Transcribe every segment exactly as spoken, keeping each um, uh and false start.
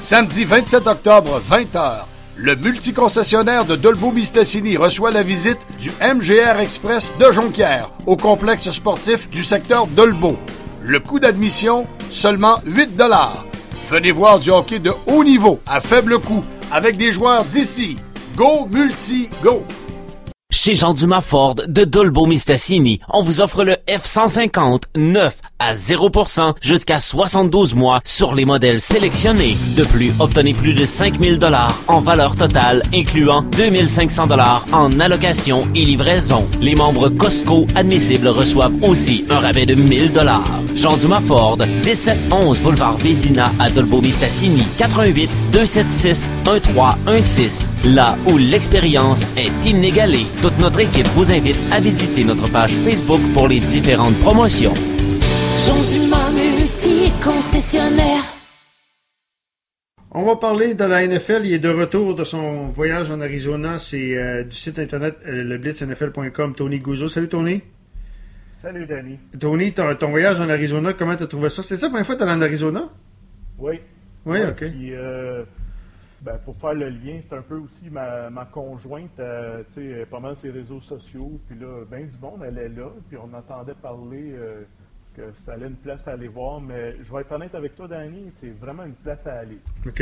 Samedi vingt-sept octobre, vingt heures, le multiconcessionnaire de Dolbeau-Mistassini reçoit la visite du M G R Express de Jonquière au complexe sportif du secteur Dolbeau. Le coût d'admission, seulement huit dollars. Venez voir du hockey de haut niveau à faible coût avec des joueurs d'ici. Go Multi Go! Chez Jean Dumas Ford de Dolbeau-Mistassini, on vous offre le F cent cinquante neuf à zéro pour cent jusqu'à soixante-douze mois sur les modèles sélectionnés. De plus, obtenez plus de cinq mille dollars en valeur totale, incluant deux mille cinq cents dollars en allocation et livraison. Les membres Costco admissibles reçoivent aussi un rabais de mille dollars. Jean Dumas Ford, dix-sept onze boulevard Vézina à Dolbeau-Mistassini, quatre un huit, deux sept six, un trois un six. Là où l'expérience est inégalée. Toute notre équipe vous invite à visiter notre page Facebook pour les différentes promotions. Jean Dumas multi-concessionnaire. On va parler de la N F L. Il est de retour de son voyage en Arizona. C'est euh, du site internet euh, le blitz n f l point com. Tony Guzzo. Salut Tony. Salut Danny. Tony, ton, ton voyage en Arizona, comment tu as trouvé ça? C'était ça la première fois que tu allais en Arizona? Oui. Oui, ouais, ok. Puis, euh, ben, pour faire le lien, c'est un peu aussi ma, ma conjointe, euh, tu sais, pas mal ses réseaux sociaux. Puis là, ben du monde, elle est là. Puis on entendait parler euh, que c'était une place à aller voir. Mais je vais être honnête avec toi, Danny, c'est vraiment une place à aller. OK.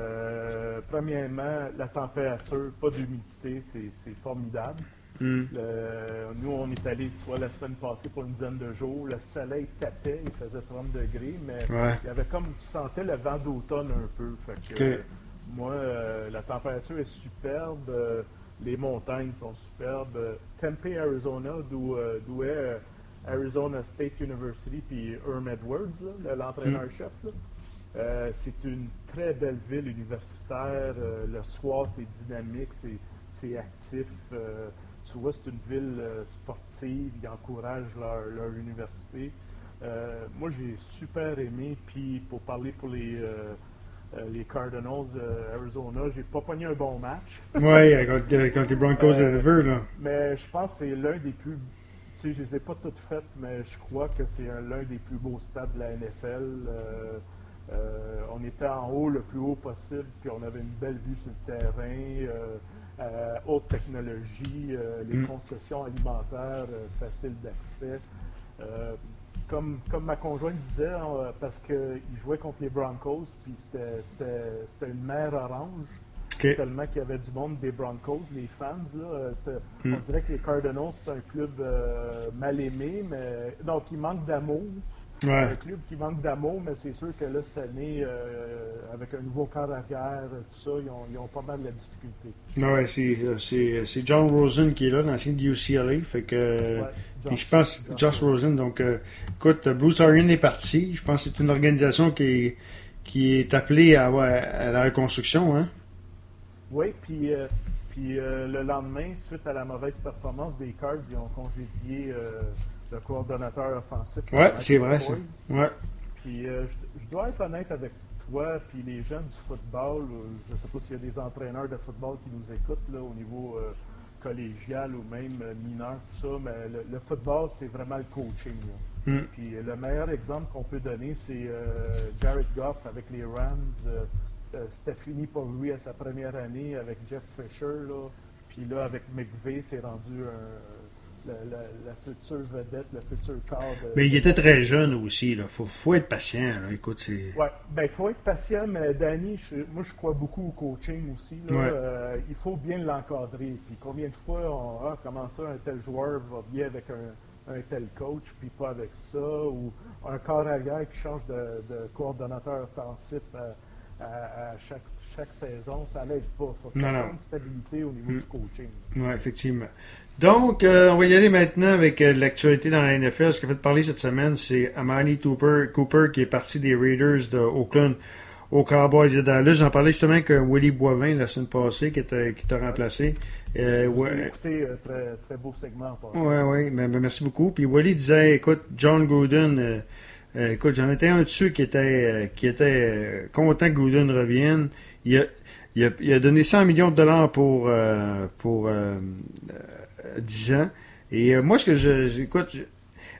Euh, premièrement, la température, pas d'humidité, c'est, c'est formidable. Mm. Le, nous, on est allés, tu vois, la semaine passée pour une dizaine de jours. Le soleil tapait, il faisait trente degrés, mais ouais. il y avait comme, tu sentais le vent d'automne un peu. Fait que, okay. euh, moi, euh, la température est superbe, euh, les montagnes sont superbes. Euh, Tempe, Arizona, d'où, euh, d'où est euh, Arizona State University, puis Herm Edwards, là, l'entraîneur-chef. Mm. Euh, c'est une très belle ville universitaire. Euh, le soir, c'est dynamique, c'est, c'est actif. Euh, Tu vois, c'est une ville euh, sportive, ils encouragent leur, leur université. Euh, moi, j'ai super aimé, puis pour parler pour les, euh, euh, les Cardinals d'Arizona, j'ai pas pogné un bon match. Oui, contre, contre les Broncos de euh, Denver, là. Mais je pense que c'est l'un des plus... Tu sais, je les ai pas toutes faites, mais je crois que c'est un, l'un des plus beaux stades de la N F L. Euh, euh, on était en haut le plus haut possible, puis on avait une belle vue sur le terrain. Euh, Euh, haute technologie, euh, les mm. concessions alimentaires euh, faciles d'accès. Euh, comme, comme ma conjointe disait, hein, parce qu'ils jouaient contre les Broncos, puis c'était, c'était, c'était une mer orange, okay. Tellement qu'il y avait du monde des Broncos, les fans. Là, mm. On dirait que les Cardinals, c'est un club euh, mal aimé, mais donc il manque d'amour. Ouais. Un club qui manque d'amour, mais c'est sûr que là, cette année, euh, avec un nouveau corps arrière, tout ça, ils ont, ils ont pas mal de difficultés. Ouais, c'est, c'est, c'est John Rosen qui est là, l'ancien de U C L A. Fait que, ouais, puis je pense, Josh, Josh Rosen. Donc, euh, écoute, Bruce Arians est parti. Je pense que c'est une organisation qui est, qui est appelée à, ouais, à la reconstruction. Hein? Oui, puis, euh, puis euh, le lendemain, suite à la mauvaise performance des Cards, ils ont congédié euh, le coordonnateur offensif. Ouais, c'est vrai ça. Ouais. Puis euh, je, je dois être honnête avec toi, puis les gens du football, je ne sais pas s'il y a des entraîneurs de football qui nous écoutent là, au niveau euh, collégial ou même euh, mineur, tout ça, mais le, le football, c'est vraiment le coaching. Mm. Puis le meilleur exemple qu'on peut donner, c'est euh, Jared Goff avec les Rams. Euh, euh, c'était fini pour lui à sa première année avec Jeff Fisher, là. Puis là, avec McVay, c'est rendu un... La, la, la future vedette, le futur cadre. Mais il était très jeune aussi, il faut, faut être patient. Là. Écoute, c'est... Oui, ben il faut être patient, mais Danny, je, moi je crois beaucoup au coaching aussi. Là. Ouais. Euh, il faut bien l'encadrer. Puis combien de fois on ah, comment ça, un tel joueur va bien avec un, un tel coach, puis pas avec ça, ou un corps arrière qui change de, de coordonnateur offensif à, à, à chaque, chaque saison, ça n'aide pas. Il faut qu'il y ait une stabilité au niveau mmh. du coaching. Oui, effectivement. Donc, euh, on va y aller maintenant avec euh, l'actualité dans la N F L. Ce qui a fait parler cette semaine, c'est Amani Cooper, Cooper qui est parti des Raiders de Oakland aux Cowboys de Dallas. J'en parlais justement avec Willy Boivin la semaine passée qui, était, qui t'a remplacé. Euh, ouais. Écoutez, euh, très, très beau segment en passant. Oui, oui, ben, ben, merci beaucoup. Puis Willy disait, écoute, John Gruden, euh, euh, écoute, j'en étais un dessus qui était, euh, qui était euh, content que Gruden revienne. Il a, il, a, il a donné cent millions de dollars pour, euh, pour euh, dix ans. Et euh, moi, ce que je. Écoute, je,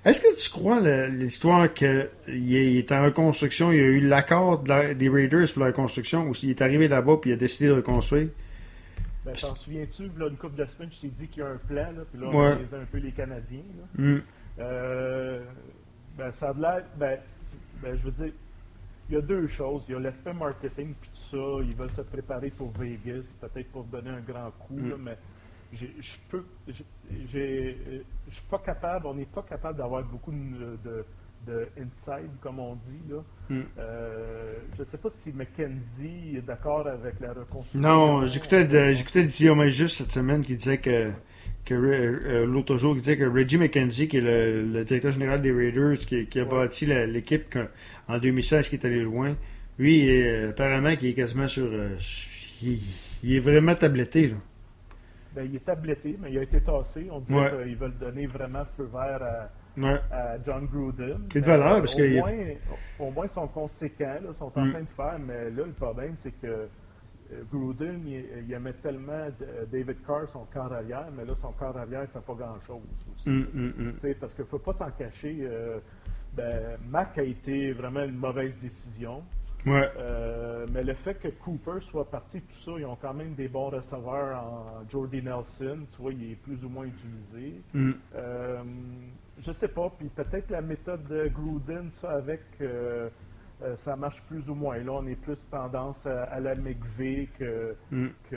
Est-ce que tu crois le, l'histoire qu'il est en reconstruction, il y a eu l'accord de la, des Raiders pour la reconstruction, ou s'il est arrivé là-bas et il a décidé de reconstruire? Ben, t'en souviens-tu, là, une couple de semaines, je t'ai dit qu'il y a un plan, là, puis là, on Ouais. organisait un peu les Canadiens. Là. Mm. Euh, ben, ça a l'air, ben, ben, je veux dire, il y a deux choses. Il y a l'aspect marketing, puis tout ça. Ils veulent se préparer pour Vegas, peut-être pour donner un grand coup, Mm. là, mais j'ai, je peux, j'ai, j'ai, je suis pas capable, on n'est pas capable d'avoir beaucoup de, de, de inside, comme on dit, là. Mm. Euh, je ne sais pas si McKenzie est d'accord avec la reconstruction. Non, j'écoutais, de, j'écoutais Guillaume juste cette semaine qui disait que, que euh, l'autre jour, qui disait que Reggie McKenzie, qui est le, le directeur général des Raiders, qui, qui a Ouais. bâti la, l'équipe que, en deux mille seize qui est allé loin, lui, il est, apparemment, qui est quasiment sur... Euh, il, il est vraiment tabletté, là. Ben, il est tabletté, mais il a été tassé. On dirait Ouais. qu'ils veulent donner vraiment feu vert à, Ouais. à John Gruden. C'est de valeur, Euh, parce au, que il- moins, au moins, ils sont conséquents, là, sont en Mm. train de faire, mais là, le problème, c'est que euh, Gruden, il, il aimait tellement de- David Carr, son corps arrière, mais là, son corps arrière, il ne fait pas grand-chose aussi. Mm, mm, mm. Tu sais, parce qu'il ne faut pas s'en cacher. euh, ben, Mac a été vraiment une mauvaise décision. Ouais. Euh, mais le fait que Cooper soit parti, tout ça, ils ont quand même des bons receveurs en Jordy Nelson. Tu vois, il est plus ou moins utilisé. Mm. Euh, je sais pas. Puis peut-être la méthode de Gruden, ça, avec, euh, euh, ça marche plus ou moins. Là, on est plus tendance à, à la McVay que, Mm. que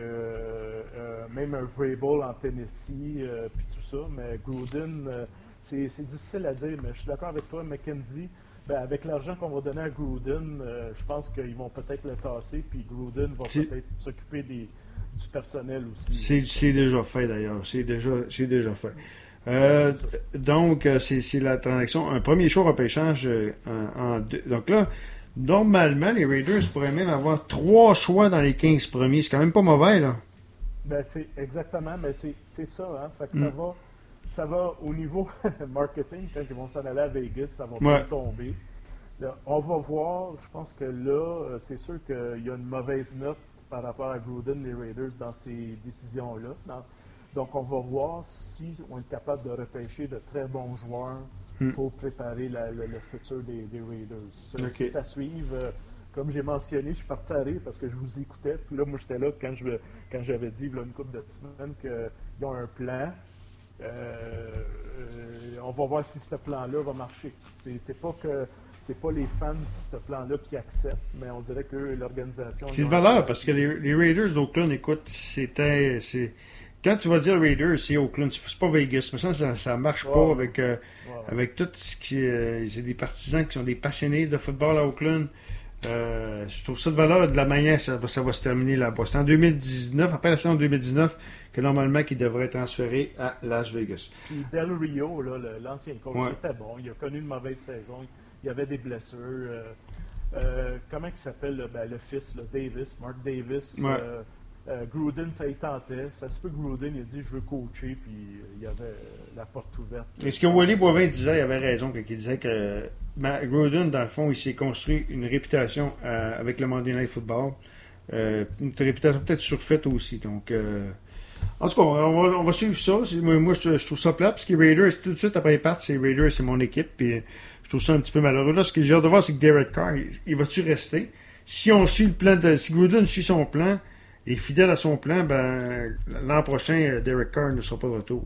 euh, même un Vrabel en Tennessee, euh, puis tout ça. Mais Gruden, euh, c'est, c'est difficile à dire. Mais je suis d'accord avec toi, McKenzie. Ben, avec l'argent qu'on va donner à Gruden, euh, je pense qu'ils vont peut-être le tasser, puis Gruden va C'est- peut-être s'occuper des, du personnel aussi. C'est, c'est déjà fait, d'ailleurs. C'est déjà, c'est déjà fait. Euh, donc, euh, c'est, c'est la transaction. Un premier choix repêchage euh, en, en deux. Donc là, normalement, les Raiders pourraient même avoir trois choix dans les quinze premiers. C'est quand même pas mauvais, là. Ben, c'est exactement, mais c'est, c'est ça, hein. Fait que Mm. ça va, ça va au niveau marketing, quand ils vont s'en aller à Vegas, ça va Ouais. bien tomber. Là, on va voir, je pense que là, euh, c'est sûr qu'il y a une mauvaise note par rapport à Gruden, les Raiders, dans ces décisions-là. Dans- donc, on va voir si on est capable de repêcher de très bons joueurs Mm. pour préparer la- le, le futur des, des Raiders. Ça, Ok. C'est à suivre. Euh, Comme j'ai mentionné, je suis parti à rire parce que je vous écoutais. Puis là, moi, j'étais là quand, je, quand j'avais dit, là, une couple de semaines, qu'ils ont un plan. Euh, euh, on va voir si ce plan-là va marcher. C'est, c'est pas que c'est pas les fans de ce plan-là qui acceptent, mais on dirait que l'organisation... C'est de valeur parce que les, les Raiders d'Oakland, écoute, c'était. C'est... Quand tu vas dire Raiders, c'est Oakland, c'est pas Vegas. Mais ça, ça, ça marche pas Ouais. avec, euh, Ouais. avec tout ce qui. Euh, c'est des partisans qui sont des passionnés de football à Oakland. Euh, je trouve ça de valeur de la manière ça va, ça va se terminer là-bas. C'est en deux mille dix-neuf, après la saison deux mille dix-neuf, que normalement qu'il devrait être transféré à Las Vegas. Puis Del Rio, là, le- l'ancien coach, Ouais. il était bon. Il a connu une mauvaise saison. Il y avait des blessures. Euh, euh, comment il s'appelle, le, ben, le fils, là, Davis, Mark Davis. Ouais. euh, euh, Gruden, ça y tentait. Ça se peut que Gruden, il a dit, je veux coacher, puis euh, il y avait euh, la porte ouverte. Et ce que Wally Boivin disait, il avait raison quand il disait que Ma- Gruden, dans le fond, il s'est construit une réputation euh, avec le Monday Night Football. Euh, une réputation peut-être surfaite aussi. Donc, euh, en tout cas, on va, on va suivre ça. C'est- moi, moi, je, je trouve ça plat parce que les Raiders, tout de suite après les parts, c'est les Raiders, c'est mon équipe. Puis je trouve ça un petit peu malheureux. Là, ce que j'ai hâte de voir, c'est que Derek Carr, il, il va-tu rester? Si on suit le plan de. Si Gruden suit son plan, est fidèle à son plan, ben l'an prochain, Derek Carr ne sera pas de retour.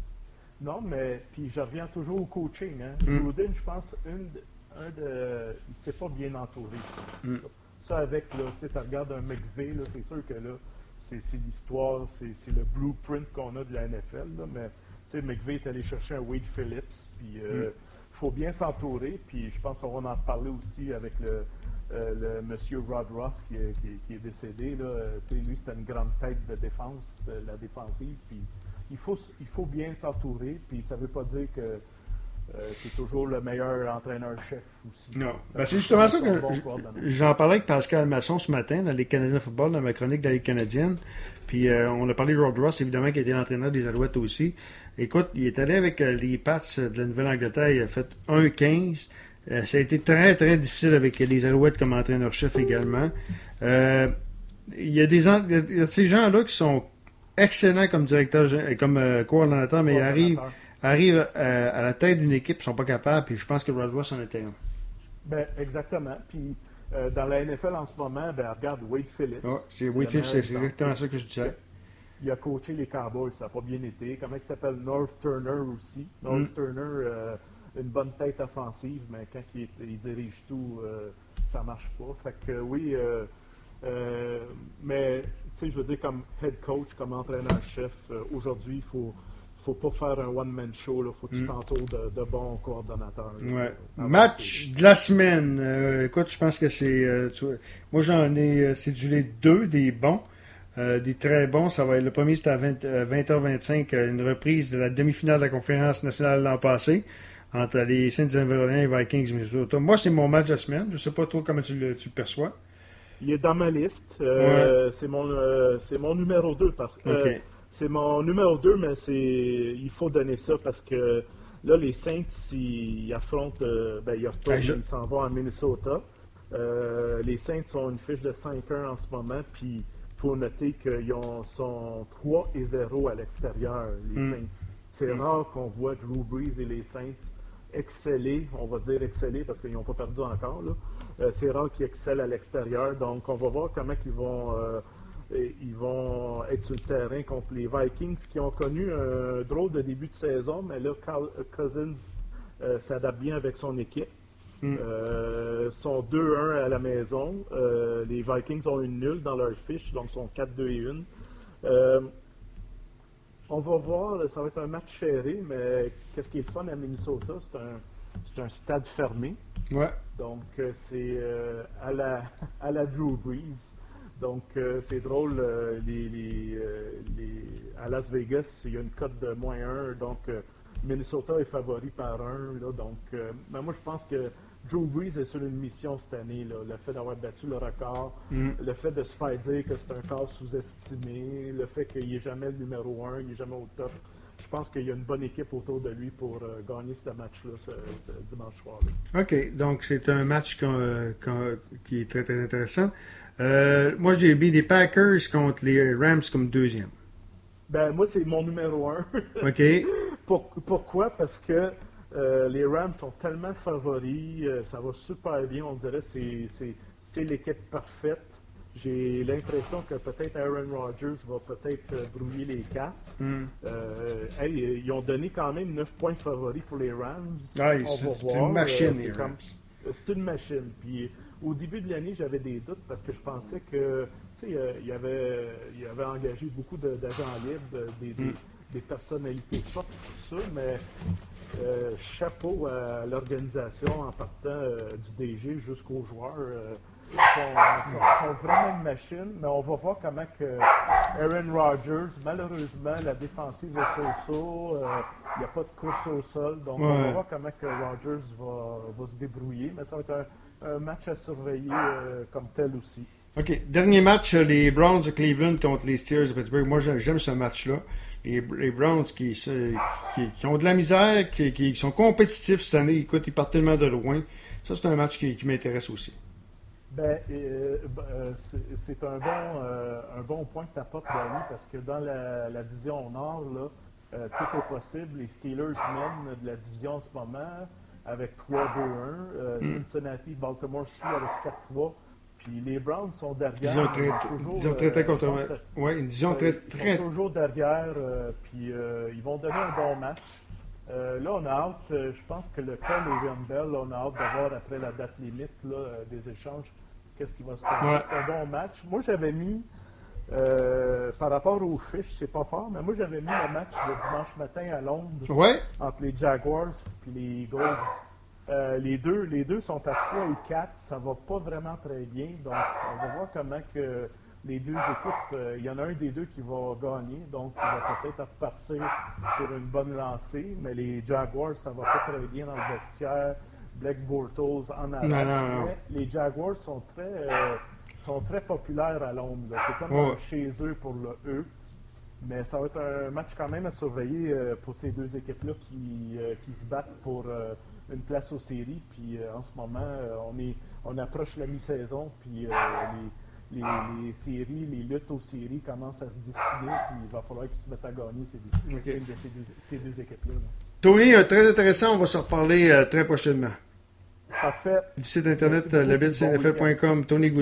Non, mais puis je reviens toujours au coaching. Hein. Mm. Gruden, je pense, une, de- un de, il s'est pas bien entouré. je pense. Mm. Ça avec, là, tu sais, tu regardes un McVay, là, c'est sûr que là, c'est, c'est l'histoire, c'est, c'est le blueprint qu'on a de la N F L, là, mais tu sais, McVay est allé chercher un Wade Phillips, puis il Mm. faut bien s'entourer, puis je pense qu'on va en parler aussi avec le, euh, le monsieur Rod Ross qui est, qui est- qui est décédé, là. Euh, tu sais, lui, c'était une grande tête de défense, de la défensive, puis il faut, il faut bien s'entourer, puis ça veut pas dire que euh, c'est toujours le meilleur entraîneur-chef aussi. Non. Ça Ben, c'est peut justement ça être un que bon j- coordonnateur. j'en parlais avec Pascal Masson ce matin dans les Canadiens de football, dans ma chronique de la Ligue canadienne. Puis euh, on a parlé de Rod Ross, évidemment, qui a été l'entraîneur des Alouettes aussi. Écoute, il est allé avec euh, les Pats de la Nouvelle-Angleterre, il a fait un quinze. Euh, ça a été très, très difficile avec les Alouettes comme entraîneur-chef également. Euh, il y a des en- il y a de ces gens-là qui sont excellents comme directeur, gé- comme euh, coordonnateur, mais ils arrivent arrivent à, à la tête d'une équipe, ils ne sont pas capables, puis je pense que Rod Ross en était un. Ben, exactement. Puis euh, dans la N F L en ce moment, ben, regarde Wade Phillips. Ouais, c'est Wade Phillips, c'est exactement ça que je disais. Il a coaché les Cowboys, ça n'a pas bien été. Comment il s'appelle? North Turner aussi. North mm. Turner, euh, une bonne tête offensive, mais quand il, il dirige tout, euh, ça marche pas. Fait que oui, euh, euh, mais tu sais, je veux dire, comme head coach, comme entraîneur-chef, euh, aujourd'hui, il faut, faut pas faire un one-man show. Il faut que tu mm. t'entoures de, de bons coordonnateurs. Ouais. Match de la semaine. Euh, écoute, je pense que c'est... Euh, tu, moi, j'en ai cédulé deux des bons. Euh, des très bons. Ça va être, le premier, c'était à vingt heures vingt-cinq, une reprise de la demi-finale de la conférence nationale l'an passé entre les Saints de Nouvelle-Orléans et Vikings Minnesota. Moi, c'est mon match de la semaine. Je ne sais pas trop comment tu le, tu le perçois. Il est dans ma liste. Euh, ouais. C'est mon, euh, c'est mon numéro deux. Par, euh, okay. C'est mon numéro deux, mais c'est, il faut donner ça parce que là, les Saints, ils, ils affrontent, euh, ben, ils retournent, ah, je... ils s'en vont à Minnesota. Euh, les Saints ont une fiche de cinq un en ce moment, puis il faut noter qu'ils ont, sont trois et zéro à l'extérieur, les mm. Saints. C'est mm. rare qu'on voit Drew Brees et les Saints exceller, on va dire exceller parce qu'ils n'ont pas perdu encore. Là. Euh, c'est rare qu'ils excellent à l'extérieur, donc on va voir comment ils vont, euh, ils vont être sur le terrain contre les Vikings qui ont connu un drôle de début de saison, mais là, Carl Cousins euh, s'adapte bien avec son équipe. Mm. Euh, sont deux un à la maison. Euh, les Vikings ont une nulle dans leur fiche, donc sont quatre deux et un. Euh, on va voir, ça va être un match serré, mais qu'est-ce qui est fun à Minnesota, c'est un, c'est un stade fermé. Ouais. Donc euh, c'est euh, à la à la Drew Brees. Donc euh, c'est drôle, euh, les, les, euh, les, à Las Vegas, il y a une cote de moins un, donc euh, Minnesota est favori par un. Là, donc, euh, ben moi, je pense que Drew Brees est sur une mission cette année. Là. Le fait d'avoir battu le record, mm. le fait de se faire dire que c'est un corps sous-estimé, le fait qu'il n'est jamais le numéro un, il n'est jamais au top. Je pense qu'il y a une bonne équipe autour de lui pour euh, gagner ce match-là ce, ce dimanche soir. Là. OK. Donc, c'est un match qu'on, qu'on, qui est très, très intéressant. Euh, moi, j'ai mis les Packers contre les Rams comme deuxième. Ben, moi, c'est mon numéro un. OK. Pour, pourquoi? Parce que euh, les Rams sont tellement favoris, euh, ça va super bien, on dirait que c'est, c'est, c'est l'équipe parfaite. J'ai l'impression que peut-être Aaron Rodgers va peut-être euh, brouiller les cartes. Mm. Euh, hey, ils ont donné quand même neuf points favoris pour les Rams. Ah, on c'est, va c'est voir. Une machine, euh, les Rams. Comme, c'est une machine. Puis, au début de l'année, j'avais des doutes parce que je pensais que, tu sais, euh, il, avait, il avait engagé beaucoup de, d'agents libres, des, des, mm. des personnalités fortes, tout ça, mais euh, chapeau à l'organisation en partant euh, du D G jusqu'aux joueurs. Euh, Ils sont, sont, sont vraiment une machine, mais on va voir comment que Aaron Rodgers, malheureusement, la défensive est so-so, il euh, n'y a pas de course au sol, donc ouais. on va voir comment que Rodgers va, va se débrouiller, mais ça va être un, un match à surveiller euh, comme tel aussi. OK. Dernier match, les Browns de Cleveland contre les Steelers de Pittsburgh. Moi, j'aime ce match-là. Les, les Browns qui, qui, qui ont de la misère, qui, qui sont compétitifs cette année, écoute, ils partent tellement de loin. Ça, c'est un match qui, qui m'intéresse aussi. Ben, euh, euh, c'est, c'est un bon, euh, un bon point que tu apportes, Danny, parce que dans la, la division Nord, là, euh, tout est possible. Les Steelers mènent de la division en ce moment avec trois deux un. Euh, mm. Cincinnati, Baltimore suit avec quatre trois. Puis les Browns sont derrière. Ils ont très, toujours, ils ont très, très, euh, contre... ouais, ils ont très, très... Ils sont toujours derrière, euh, puis euh, ils vont donner un bon match. Euh, là, on a hâte, euh, je pense que le cas Le'Veon Bell, là, on a hâte de voir après la date limite là, euh, des échanges, qu'est-ce qui va se passer. Ouais. C'est un bon match. Moi, j'avais mis, euh, par rapport aux fiches, c'est pas fort, mais moi, j'avais mis le match le dimanche matin à Londres, ouais. entre les Jaguars et les Eagles. Euh, les, deux, les deux sont à trois et quatre, ça va pas vraiment très bien, donc on va voir comment que les deux équipes, il euh, y en a un des deux qui va gagner, donc il va peut-être repartir sur une bonne lancée, mais les Jaguars, ça va pas très bien dans le vestiaire. Black Bortles en avant. Non, non, non. Les Jaguars sont très, euh, sont très populaires à Londres. Là. C'est comme oh. un chez eux pour le E. Mais ça va être un match quand même à surveiller euh, pour ces deux équipes-là qui, euh, qui se battent pour euh, une place aux séries. Puis euh, en ce moment, euh, on, est, on approche la mi-saison. Puis euh, les, les, les séries, les luttes aux séries commencent à se décider. Puis il va falloir qu'ils se mettent à gagner ces deux, okay. de ces deux, ces deux équipes-là. Là. Tony, euh, très intéressant. On va se reparler euh, très prochainement. Parfait. Du site internet Merci beaucoup. euh, le bill c n f l point com. Tony Goulet.